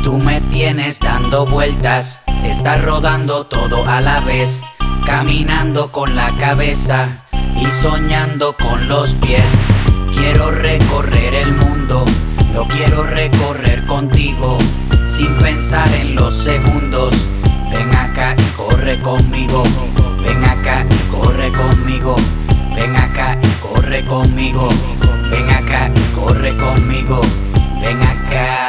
Tú me tienes dando vueltas, estás rodando todo a la vez, caminando con la cabeza y soñando con los pies. Quiero recorrer el mundo, lo quiero recorrer contigo, sin pensar en los segundos. Ven acá y corre conmigo, ven acá y corre conmigo, ven acá y corre conmigo, ven acá y corre conmigo, ven acá.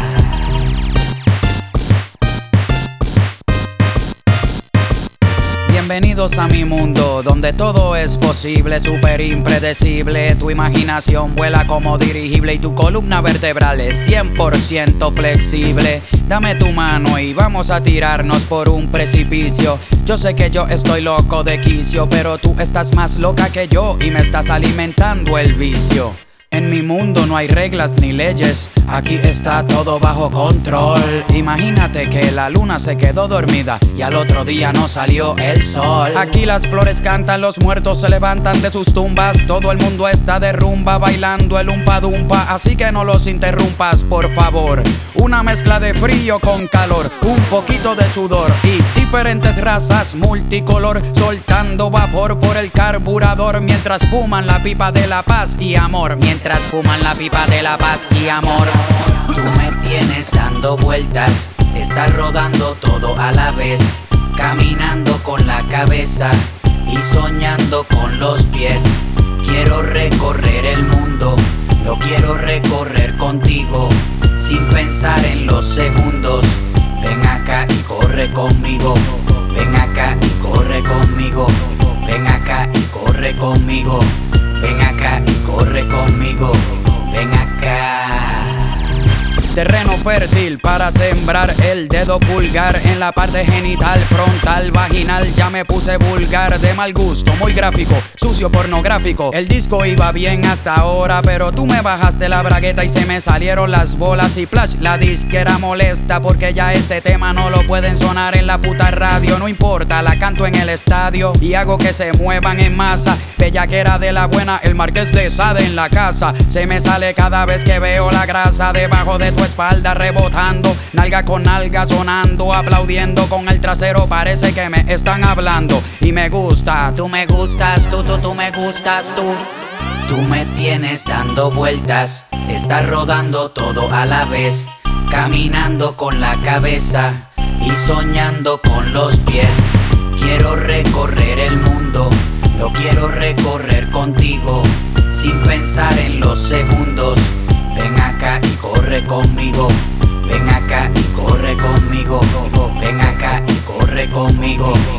Bienvenidos a mi mundo, donde todo es posible, súper impredecible. Tu imaginación vuela como dirigible y tu columna vertebral es 100% flexible. Dame tu mano y vamos a tirarnos por un precipicio. Yo sé que yo estoy loco de quicio, pero tú estás más loca que yo y me estás alimentando el vicio. En mi mundo no hay reglas ni leyes, aquí está todo bajo control. Imagínate que la luna se quedó dormida y al otro día no salió el sol. Aquí las flores cantan, los muertos se levantan de sus tumbas. Todo el mundo está de rumba bailando el umpa dumpa, así que no los interrumpas por favor. Una mezcla de frío con calor, un poquito de sudor y diferentes razas multicolor, soltando vapor por el carburador mientras fuman la pipa de la paz y amor. Mientras fuman la pipa de la paz y amor. Tú me tienes dando vueltas, estás rodando todo a la vez, caminando con la cabeza y soñando con los pies. Quiero recorrer el mundo, lo quiero recorrer contigo, sin pensar en los segundos. Ven acá y corre conmigo, ven acá y corre conmigo, ven acá y corre conmigo, ven acá y corre conmigo, ven acá. Terreno fértil para sembrar el dedo pulgar en la parte genital, frontal, vaginal. Ya me puse vulgar, de mal gusto, muy gráfico, sucio, pornográfico. El disco iba bien hasta ahora, pero tú me bajaste la bragueta y se me salieron las bolas y flash. La disquera molesta porque ya este tema no lo pueden sonar en la puta radio. No importa, la canto en el estadio y hago que se muevan en masa. Bellaquera de la buena, el Marqués de Sade en la casa. Se me sale cada vez que veo la grasa debajo de tu espalda rebotando, nalga con nalga sonando, aplaudiendo con el trasero, parece que me están hablando. Y me gusta, tú me gustas, tú me gustas, tú. Tú me tienes dando vueltas, estás rodando todo a la vez, caminando con la cabeza y soñando con los pies. Quiero recorrer el mundo, lo quiero recorrer contigo, sin pensar en los segundos. Ven acá y corre conmigo, ven acá y corre conmigo, ven acá y corre conmigo.